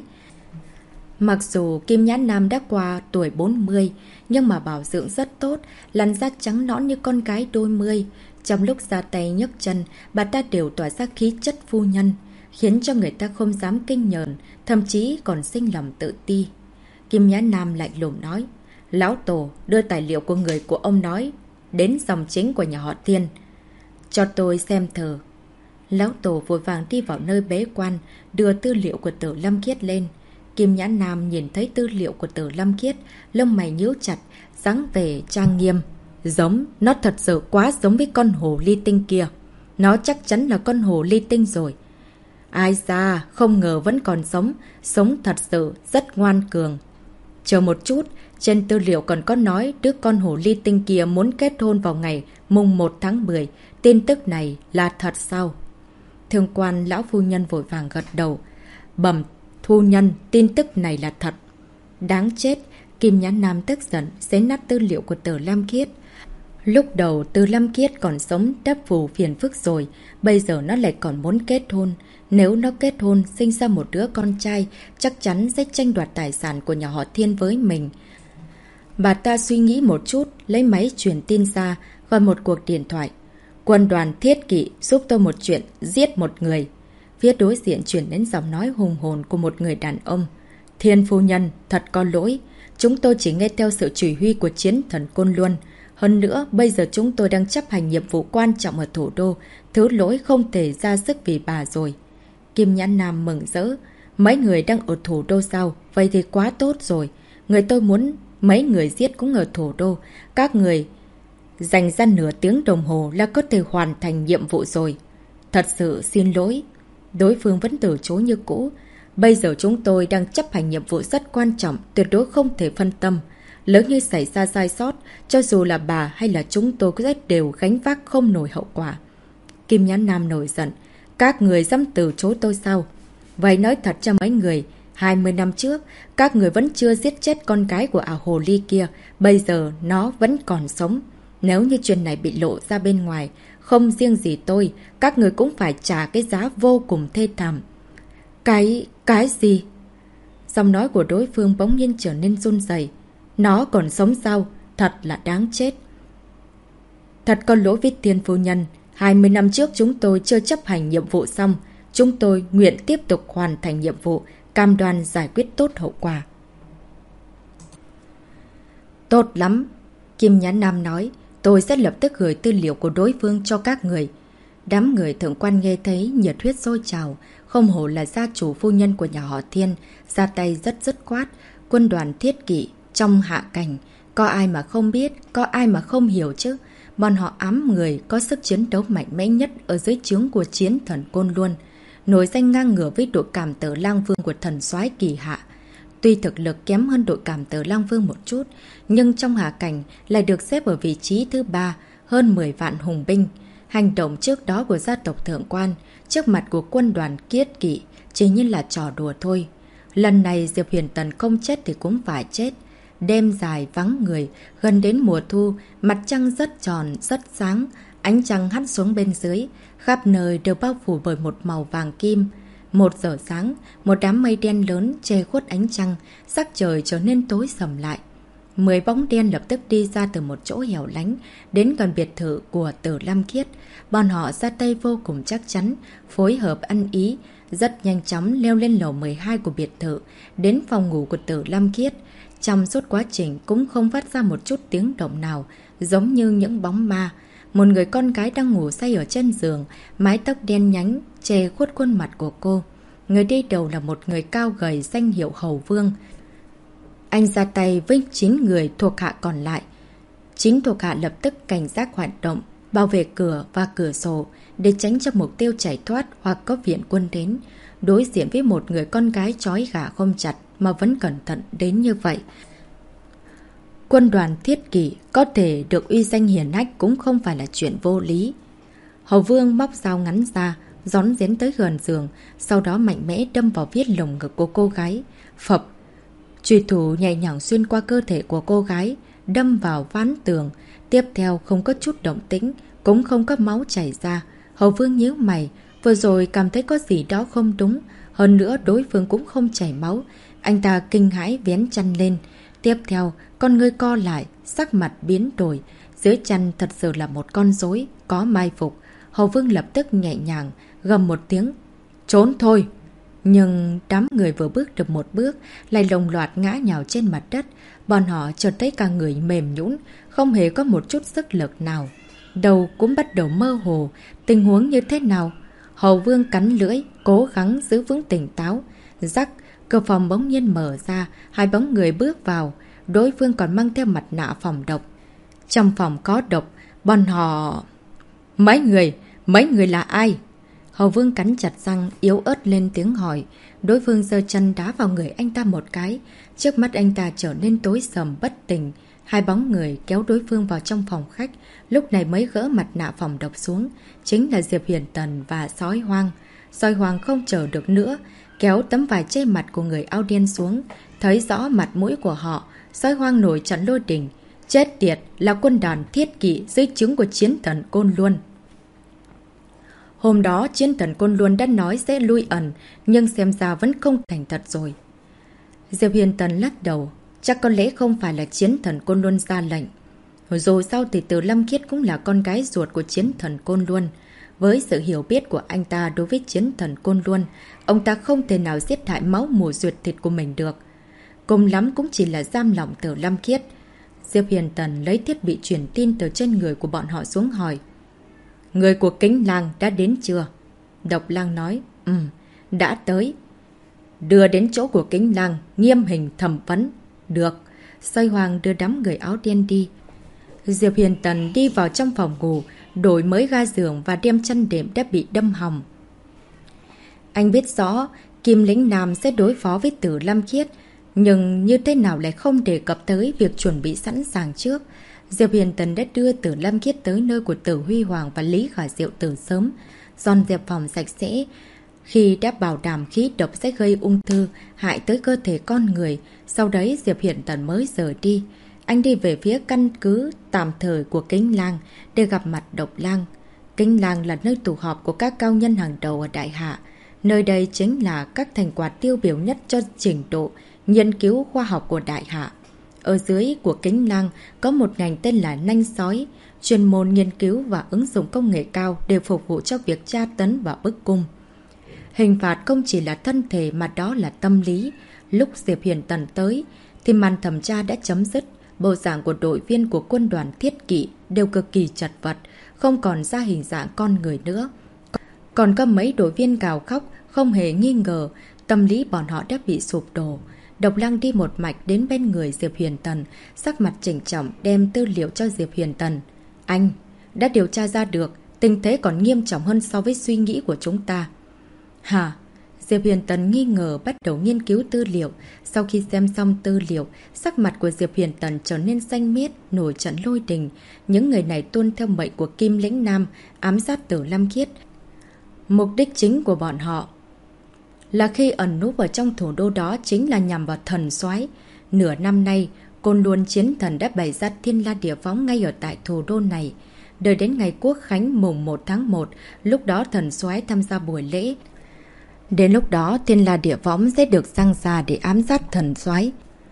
[SPEAKER 1] Mặc dù Kim Nhã Nam đã qua tuổi 40, nhưng mà bảo dưỡng rất tốt, làn da trắng nõn như con gái đôi mươi. Trong lúc ra tay nhấc chân, bà ta đều tỏa ra khí chất phu nhân, khiến cho người ta không dám kinh nhờn, thậm chí còn sinh lòng tự ti. Kim Nhã Nam lạnh lùng nói, Lão Tổ đưa tài liệu của người của ông nói đến dòng chính của nhà họ Thiên. Cho tôi xem thử. Lão Tổ vội vàng đi vào nơi bế quan, đưa tư liệu của Tử Lâm Kiết lên. Kim Nhã Nam nhìn thấy tư liệu của Tử Lâm Kiết, lông mày nhíu chặt, dáng vẻ trang nghiêm. Giống, nó thật sự quá giống với con hồ ly tinh kia. Nó chắc chắn là con hồ ly tinh rồi. Ai da, không ngờ vẫn còn sống, sống thật sự rất ngoan cường. Chờ một chút, trên tư liệu còn có nói đứa con hồ ly tinh kia muốn kết hôn vào ngày mùng 1 tháng 10. Tin tức này là thật sao? Thượng quan lão phu nhân vội vàng gật đầu. Bẩm phu nhân, tin tức này là thật. Đáng chết, Kim Nhã Nam tức giận, xé nát tư liệu của Tử Lam Kiết. Lúc đầu Từ Lam Kiết còn sống đắp phù phiền phức rồi, bây giờ nó lại còn muốn kết hôn. Nếu nó kết hôn, sinh ra một đứa con trai, chắc chắn sẽ tranh đoạt tài sản của nhà họ Thiên với mình. Bà ta suy nghĩ một chút, lấy máy truyền tin ra, gọi một cuộc điện thoại. Quân đoàn Thiết Kỵ giúp tôi một chuyện, giết một người. Phía đối diện chuyển đến giọng nói hùng hồn của một người đàn ông. Thiên phu nhân, thật có lỗi. Chúng tôi chỉ nghe theo sự chỉ huy của chiến thần Côn Luân. Hơn nữa, bây giờ chúng tôi đang chấp hành nhiệm vụ quan trọng ở thủ đô. Thứ lỗi không thể ra sức vì bà rồi. Kim Nhã Nam mừng rỡ. Mấy người đang ở thủ đô sao? Vậy thì quá tốt rồi. Người tôi muốn mấy người giết cũng ở thủ đô. Các người dành ra nửa tiếng đồng hồ là có thể hoàn thành nhiệm vụ rồi. Thật sự xin lỗi. Đối phương vẫn từ chối như cũ. Bây giờ chúng tôi đang chấp hành nhiệm vụ rất quan trọng, tuyệt đối không thể phân tâm. Lỡ như xảy ra sai sót, cho dù là bà hay là chúng tôi cũng đều gánh vác không nổi hậu quả. Kim Nhã Nam nổi giận. Các người dám từ chối tôi sao? Vậy nói thật cho mấy người, 20 năm trước, các người vẫn chưa giết chết con gái của ảo hồ ly kia, bây giờ nó vẫn còn sống. Nếu như chuyện này bị lộ ra bên ngoài, không riêng gì tôi, các người cũng phải trả cái giá vô cùng thê thảm. Cái gì? Giọng nói của đối phương bỗng nhiên trở nên run rẩy. Nó còn sống sao? Thật là đáng chết. Thật có lỗi với Thiên phu nhân. 20 năm trước chúng tôi chưa chấp hành nhiệm vụ xong. Chúng tôi nguyện tiếp tục hoàn thành nhiệm vụ, cam đoan giải quyết tốt hậu quả. Tốt lắm. Kim Nhã Nam nói. Tôi sẽ lập tức gửi tư liệu của đối phương cho các người. Đám người thượng quan nghe thấy nhiệt huyết sôi trào. Không hổ là gia chủ phu nhân của nhà họ Thiên. Ra tay rất dứt khoát. Quân đoàn thiết kỵ trong hạ cảnh. Có ai mà không biết, có ai mà không hiểu chứ. Bọn họ ám người có sức chiến đấu mạnh mẽ nhất ở dưới trướng của chiến thần Côn Luân. Nổi danh ngang ngửa với đội cảm tử Lang Vương của thần soái Kỳ Hạ. Tuy thực lực kém hơn đội cảm tử Lang Vương một chút, nhưng trong hạ cảnh lại được xếp ở vị trí thứ 3, hơn 10 vạn hùng binh. Hành động trước đó của gia tộc thượng quan, trước mặt của quân đoàn kiết kỵ, chỉ như là trò đùa thôi. Lần này Diệp Huyền Tần không chết thì cũng phải chết. Đêm dài vắng người, gần đến mùa thu, mặt trăng rất tròn, rất sáng, ánh trăng hắt xuống bên dưới, khắp nơi đều bao phủ bởi một màu vàng kim. 1 giờ sáng, một đám mây đen lớn che khuất ánh trăng, sắc trời trở nên tối sầm lại. 10 bóng đen lập tức đi ra từ một chỗ hẻo lánh, đến gần biệt thự của Tử Lam Khiết. Bọn họ ra tay vô cùng chắc chắn, phối hợp ăn ý, rất nhanh chóng leo lên lầu 12 của biệt thự, đến phòng ngủ của Tử Lam Khiết. Trong suốt quá trình cũng không phát ra một chút tiếng động nào, giống như những bóng ma. Một người con gái đang ngủ say ở trên giường, mái tóc đen nhánh, che khuất khuôn mặt của cô. Người đi đầu là một người cao gầy danh hiệu Hầu Vương. Anh ra tay với 9 người thuộc hạ còn lại. 9 thuộc hạ lập tức cảnh giác hoạt động, bảo vệ cửa và cửa sổ để tránh cho mục tiêu chạy thoát hoặc có viện quân đến. Đối diện với một người con gái trói gà không chặt mà vẫn cẩn thận đến như vậy. Quân đoàn thiết kỷ có thể được uy danh hiển hách cũng không phải là chuyện vô lý. Hầu Vương móc dao ngắn ra, rón rén tới gần giường, sau đó mạnh mẽ đâm vào viết lồng ngực của cô gái. Phập! Chùy thủ nhẹ nhàng xuyên qua cơ thể của cô gái, đâm vào ván tường. Tiếp theo không có chút động tĩnh, cũng không có máu chảy ra. Hầu Vương nhíu mày, vừa rồi cảm thấy có gì đó không đúng. Hơn nữa đối phương cũng không chảy máu. Anh ta kinh hãi vén chăn lên. Tiếp theo, con ngươi co lại, sắc mặt biến đổi. Dưới chăn thật sự là một con rối có mai phục. Hầu Vương lập tức nhẹ nhàng, gầm một tiếng. Trốn thôi! Nhưng đám người vừa bước được một bước, lại đồng loạt ngã nhào trên mặt đất. Bọn họ chợt thấy cả người mềm nhũn, không hề có một chút sức lực nào. Đầu cũng bắt đầu mơ hồ. Tình huống như thế nào? Hầu Vương cắn lưỡi, cố gắng giữ vững tỉnh táo. Rắc, cửa phòng bỗng nhiên mở ra, 2 bóng người bước vào. Đối phương còn mang theo mặt nạ phòng độc. Trong phòng có độc, bọn họ... Mấy người là ai? Hầu Vương cắn chặt răng, yếu ớt lên tiếng hỏi. Đối phương giơ chân đá vào người anh ta một cái. Trước mắt anh ta trở nên tối sầm bất tỉnh. 2 bóng người kéo đối phương vào trong phòng khách. Lúc này mới gỡ mặt nạ phòng độc xuống. Chính là Diệp Huyền Tần và Sói Hoang. Sói Hoang không chờ được nữa, kéo tấm vải che mặt của người áo đen xuống. Thấy rõ mặt mũi của họ, Sói Hoang nổi trận lôi đình. Chết tiệt, là quân đoàn thiết kỵ dưới trướng của chiến thần Côn Luân. Hôm đó chiến thần Côn Luân đã nói sẽ lui ẩn, nhưng xem ra vẫn không thành thật rồi. Diệp Huyền Tần lắc đầu, chắc có lẽ không phải là chiến thần Côn Luân ra lệnh. Dù sao thì Từ Lâm Khiết cũng là con gái ruột của chiến thần Côn Luân. Với sự hiểu biết của anh ta đối với chiến thần Côn Luân, ông ta không thể nào giết hại máu mù ruột thịt của mình được. Cùng lắm cũng chỉ là giam lỏng Từ Lâm Khiết. Diệp Huyền Tần lấy thiết bị truyền tin từ trên người của bọn họ xuống hỏi. Người của Kính Lang đã đến chưa? Độc Lang nói, đã tới. Đưa đến chỗ của Kính Lang, nghiêm hình thẩm vấn. Được. Sói Hoang đưa đám người áo đen đi. Diệp Huyền Tần đi vào trong phòng ngủ, đổi mới ga giường và đem chăn đệm đã bị đâm hỏng. Anh biết rõ Kim Lĩnh Nam sẽ đối phó với Tử Lâm Khiết, nhưng như thế nào lại không đề cập tới việc chuẩn bị sẵn sàng trước. Diệp Huyền Tần đã đưa Tử Lam Khiết tới nơi của Tử Huy Hoàng và Lý Khả Diệu từ sớm, dọn dẹp phòng sạch sẽ. Khi đã bảo đảm khí độc sẽ gây ung thư, hại tới cơ thể con người, sau đấy Diệp Huyền Tần mới rời đi. Anh đi về phía căn cứ tạm thời của Kính Lang để gặp mặt Độc Lang. Kính Lang là nơi tụ họp của các cao nhân hàng đầu ở Đại Hạ. Nơi đây chính là các thành quả tiêu biểu nhất cho trình độ nghiên cứu khoa học của Đại Hạ. Ở dưới của Kính Lang có một ngành tên là nanh sói, chuyên môn nghiên cứu và ứng dụng công nghệ cao để phục vụ cho việc tra tấn và bức cung. Hình phạt không chỉ là thân thể mà đó là tâm lý. Lúc Diệp Huyền Tần tới thì màn thẩm tra đã chấm dứt. Bộ dạng của đội viên của quân đoàn Thiết Kỵ đều cực kỳ chật vật, không còn ra hình dạng con người nữa. Còn có mấy đội viên gào khóc, không hề nghi ngờ, tâm lý bọn họ đã bị sụp đổ. Độc Lang đi một mạch đến bên người Diệp Huyền Tần, sắc mặt chỉnh trọng đem tư liệu cho Diệp Huyền Tần. Anh đã điều tra ra được, tình thế còn nghiêm trọng hơn so với suy nghĩ của chúng ta. Hả? Diệp Huyền Tần nghi ngờ bắt đầu nghiên cứu tư liệu. Sau khi xem xong tư liệu, sắc mặt của Diệp Huyền Tần trở nên xanh miết, nổi trận lôi đình. Những người này tuân theo mệnh của Kim Lĩnh Nam, ám sát Tử Lam Khiết. Mục đích chính của bọn họ là khi ẩn núp ở trong thủ đô đó chính là nhằm vào thần soái. Nửa năm nay, Côn Luân Chiến Thần đã bày ra Thiên La Địa Võng ngay ở tại thủ đô này. Đợi đến ngày Quốc Khánh mùng 1 tháng 1, lúc đó thần soái tham gia buổi lễ. Đến lúc đó, Thiên La Địa Võng sẽ được giăng ra để ám sát thần soái.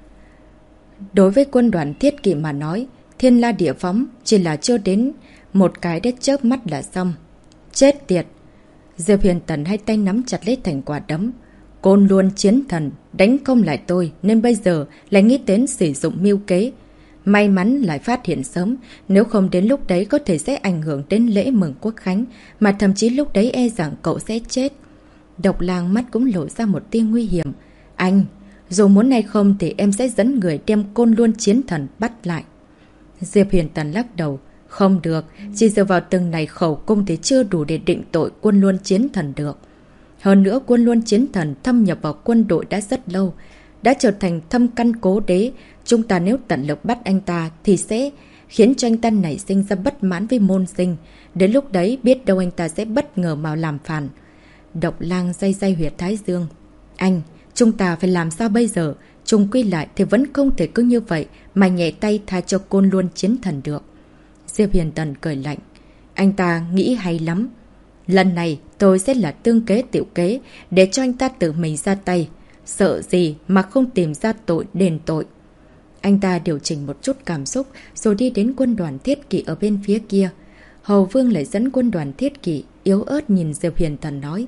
[SPEAKER 1] Đối với quân đoàn Thiết Kỵ mà nói, Thiên La Địa Võng chỉ là chưa đến một cái đất chớp mắt là xong. Chết tiệt! Diệp Huyền Tần hai tay nắm chặt lấy thành quả đấm. Côn Luân Chiến Thần đánh không lại tôi nên bây giờ lại nghĩ đến sử dụng mưu kế. May mắn lại phát hiện sớm, nếu không đến lúc đấy có thể sẽ ảnh hưởng đến lễ mừng Quốc Khánh, mà thậm chí lúc đấy e rằng cậu sẽ chết. Độc Lang mắt cũng lộ ra một tia nguy hiểm. Anh, dù muốn hay không thì em sẽ dẫn người đem Côn Luân Chiến Thần bắt lại. Diệp Huyền Tần lắc đầu. Không được, chỉ dựa vào từng này khẩu cung thì chưa đủ để định tội Quân Luân Chiến Thần được. Hơn nữa Quân Luân Chiến Thần thâm nhập vào quân đội đã rất lâu, đã trở thành thâm căn cố đế. Chúng ta nếu tận lực bắt anh ta thì sẽ khiến cho anh ta nảy sinh ra bất mãn với môn sinh. Đến lúc đấy biết đâu anh ta sẽ bất ngờ mà làm phản. Độc Lang day day huyệt thái dương. Anh, chúng ta phải làm sao bây giờ? Chung quy lại thì vẫn không thể cứ như vậy mà nhẹ tay tha cho Côn Luân Chiến Thần được. Diệp Huyền Tần cười lạnh. Anh ta nghĩ hay lắm. Lần này tôi sẽ là tương kế tiểu kế để cho anh ta tự mình ra tay. Sợ gì mà không tìm ra tội đền tội. Anh ta điều chỉnh một chút cảm xúc rồi đi đến quân đoàn Thiết Kỵ ở bên phía kia. Hầu Vương lại dẫn quân đoàn Thiết Kỵ yếu ớt nhìn Diệp Huyền Tần nói.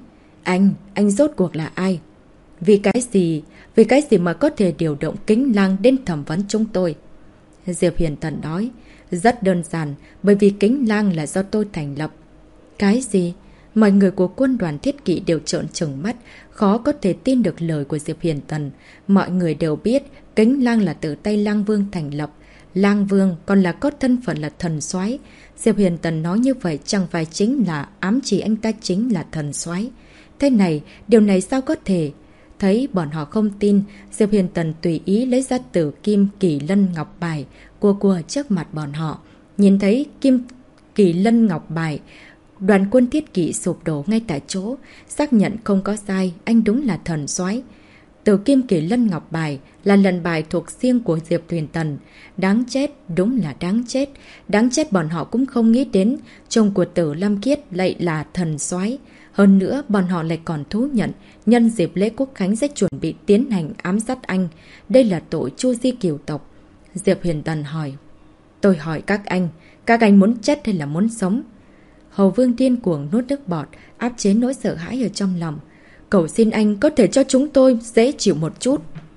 [SPEAKER 1] Anh rốt cuộc là ai? Vì cái gì mà có thể điều động Kính Lang đến thẩm vấn chúng tôi? Diệp Huyền Tần nói. Rất đơn giản, bởi vì Kính Lang là do tôi thành lập. Cái gì? Mọi người của quân đoàn Thiết Kỵ đều trợn trừng mắt, khó có thể tin được lời của Diệp Huyền Tần. Mọi người đều biết Kính Lang là từ tay Lang Vương thành lập. Lang Vương còn là có thân phận là thần soái. Diệp Huyền Tần nói như vậy chẳng phải chính là ám chỉ anh ta chính là thần soái. Thế này, điều này sao có thể? Thấy bọn họ không tin, Diệp Huyền Tần tùy ý lấy ra Tử Kim Kỳ Lân Ngọc Bài của trước mặt bọn họ. Nhìn thấy Kim Kỳ Lân Ngọc Bài, đoàn quân Thiết Kỵ sụp đổ ngay tại chỗ, xác nhận không có sai, anh đúng là thần soái. Tử Kim Kỳ Lân Ngọc Bài là lần bài thuộc riêng của Diệp Huyền Tần. Đáng chết, đúng là đáng chết. Đáng chết bọn họ cũng không nghĩ đến chồng của Tử Lam Khiết lại là thần soái. Hơn nữa, bọn họ lại còn thú nhận nhân dịp lễ Quốc Khánh sẽ chuẩn bị tiến hành ám sát anh. Đây là tội chu di kiều tộc. Diệp Huyền Tần hỏi. Tôi hỏi các anh muốn chết hay là muốn sống? Hầu Vương điên cuồng nuốt nước bọt, áp chế nỗi sợ hãi ở trong lòng. Cầu xin anh có thể cho chúng tôi dễ chịu một chút.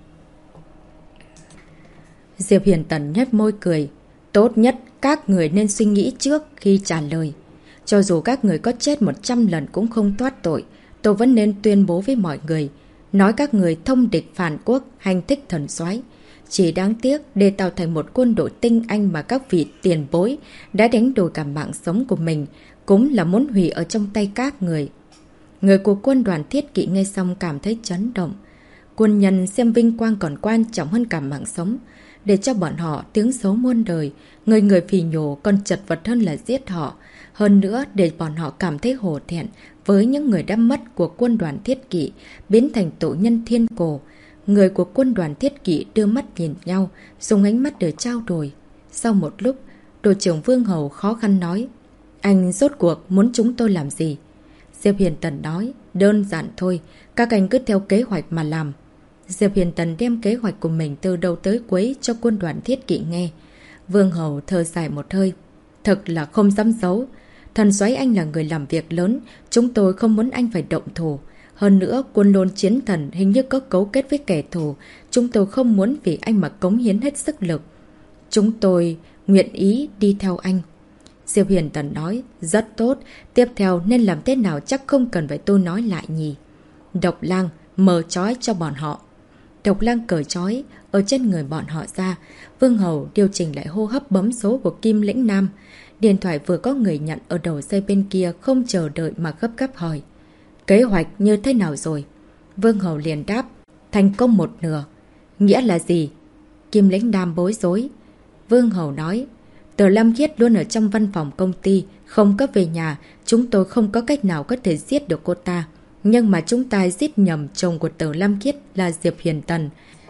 [SPEAKER 1] Diệp Huyền Tần nhếch môi cười. Tốt nhất các người nên suy nghĩ trước khi trả lời. Cho dù các người có chết 100 lần cũng không thoát tội, tôi vẫn nên tuyên bố với mọi người. Nói các người thông địch phản quốc, hành thích thần soái. Chỉ đáng tiếc để tạo thành một quân đội tinh anh mà các vị tiền bối đã đánh đổi cả mạng sống của mình, cũng là muốn hủy ở trong tay các người. Người của quân đoàn Thiết Kỵ nghe xong cảm thấy chấn động. Quân nhân xem vinh quang còn quan trọng hơn cả mạng sống. để cho bọn họ tiếng xấu muôn đời. Người người phì nhổ còn chật vật hơn là giết họ. Hơn nữa để bọn họ cảm thấy hổ thẹn với những người đã mất của quân đoàn Thiết Kỵ, biến thành tội nhân thiên cổ. Người của quân đoàn Thiết Kỵ đưa mắt nhìn nhau, dùng ánh mắt để trao đổi. Sau một lúc, đội trưởng Vương Hầu khó khăn nói: anh rốt cuộc muốn chúng tôi làm gì? Diệp Hiền Tần nói: đơn giản thôi, các anh cứ theo kế hoạch mà làm. Diệp Hiền Tần đem kế hoạch của mình từ đầu tới cuối cho quân đoàn Thiết Kỵ nghe. Vương Hầu thở dài một hơi: thật là không dám giấu. Thần soái anh là người làm việc lớn, chúng tôi không muốn anh phải động thủ. Hơn nữa, quân Lôn Chiến Thần hình như có cấu kết với kẻ thù. Chúng tôi không muốn vì anh mà cống hiến hết sức lực. Chúng tôi nguyện ý đi theo anh. Diệp Hiền Tần nói: rất tốt, tiếp theo nên làm thế nào chắc không cần phải tôi nói lại nhỉ. Độc Lang, mở trói cho bọn họ. Độc Lang cởi trói ở trên người bọn họ ra. Vương Hầu điều chỉnh lại hô hấp bấm số của Kim Lĩnh Nam. Điện thoại vừa có người nhận ở đầu dây bên kia, không chờ đợi mà gấp gáp hỏi: kế hoạch như thế nào rồi? Vương Hầu liền đáp: thành công một nửa. Nghĩa là gì? Kim Lĩnh Nam bối rối. Vương Hầu nói: Tờ Lam Khiết luôn ở trong văn phòng công ty, không có về nhà, chúng tôi không có cách nào có thể giết được cô ta. Nhưng mà chúng ta giết nhầm chồng của Tờ Lam Khiết là Diệp Hiền Tần.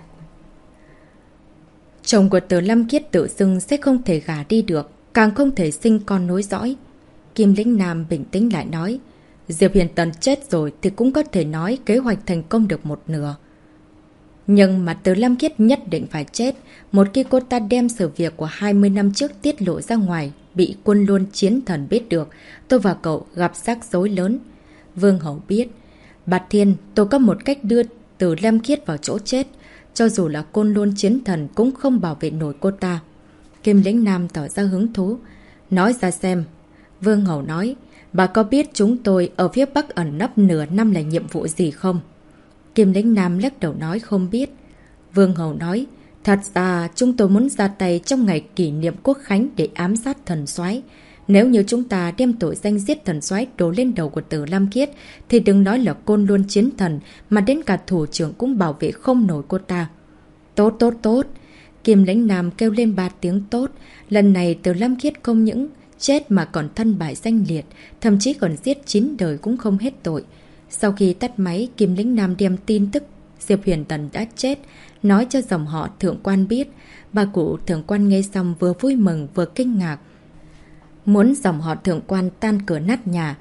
[SPEAKER 1] Chồng của Tờ Lam Khiết tự xưng sẽ không thể gả đi được, càng không thể sinh con nối dõi. Kim Lĩnh Nam bình tĩnh lại nói: Diệp Hiền Tần chết rồi thì cũng có thể nói kế hoạch thành công được một nửa. Nhưng mà Từ Lam Khiết nhất định phải chết. Một khi cô ta đem sự việc của 20 năm trước tiết lộ ra ngoài, bị quân Lôn Chiến Thần biết được, tôi và cậu gặp rắc rối lớn. Vương Hầu biết: Bạt Thiên, tôi có một cách đưa Từ Lam Khiết vào chỗ chết. Cho dù là Côn Lôn Chiến Thần cũng không bảo vệ nổi cô ta. Kim Lĩnh Nam tỏ ra hứng thú: nói ra xem. Vương Hầu nói: bà có biết chúng tôi ở phía Bắc ẩn nấp nửa năm là nhiệm vụ gì không? Kim Lĩnh Nam lắc đầu nói không biết. Vương Hầu nói: thật ra chúng tôi muốn ra tay trong ngày kỷ niệm Quốc Khánh để ám sát thần soái. Nếu như chúng ta đem tội danh giết thần soái đổ lên đầu của Từ Lam Khiết thì đừng nói là Côn Luân Chiến Thần, mà đến cả thủ trưởng cũng bảo vệ không nổi cô ta. Tốt tốt tốt. Kim Lĩnh Nam kêu lên 3 tiếng tốt. Lần này Từ Lam Khiết không những chết mà còn thân bại danh liệt, thậm chí còn giết 9 đời cũng không hết tội. Sau khi tắt máy, Kim Lĩnh Nam đem tin tức Diệp Huyền Tần đã chết nói cho dòng họ thượng quan biết. Bà cụ thượng quan nghe xong vừa vui mừng vừa kinh ngạc, muốn dòng họ thượng quan tan cửa nát nhà,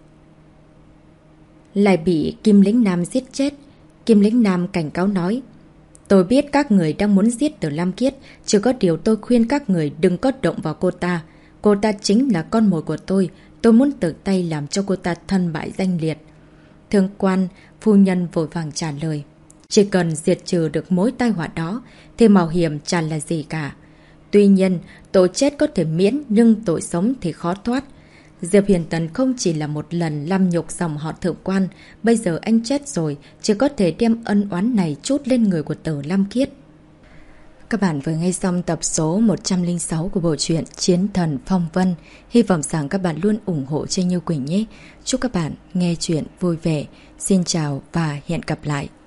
[SPEAKER 1] lại bị Kim Lĩnh Nam giết chết. Kim Lĩnh Nam cảnh cáo nói: tôi biết các người đang muốn giết Từ Lam Khiết, chỉ có điều tôi khuyên các người đừng có động vào cô ta. Cô ta chính là con mồi của tôi muốn tự tay làm cho cô ta thân bại danh liệt. Thượng quan phu nhân vội vàng trả lời: chỉ cần diệt trừ được mối tai họa đó thì mạo hiểm chẳng là gì cả. Tuy nhiên, tội chết có thể miễn, nhưng tội sống thì khó thoát. Diệp Hiền Tần không chỉ là một lần làm nhục dòng họ thượng quan, bây giờ anh chết rồi, chỉ có thể đem ân oán này trút lên người của Từ Lam Khiết. Các bạn vừa nghe xong tập số 106 của bộ truyện Chiến Thần Phong Vân. Hy vọng rằng các bạn luôn ủng hộ cho Như Quỳnh nhé. Chúc các bạn nghe chuyện vui vẻ. Xin chào và hẹn gặp lại.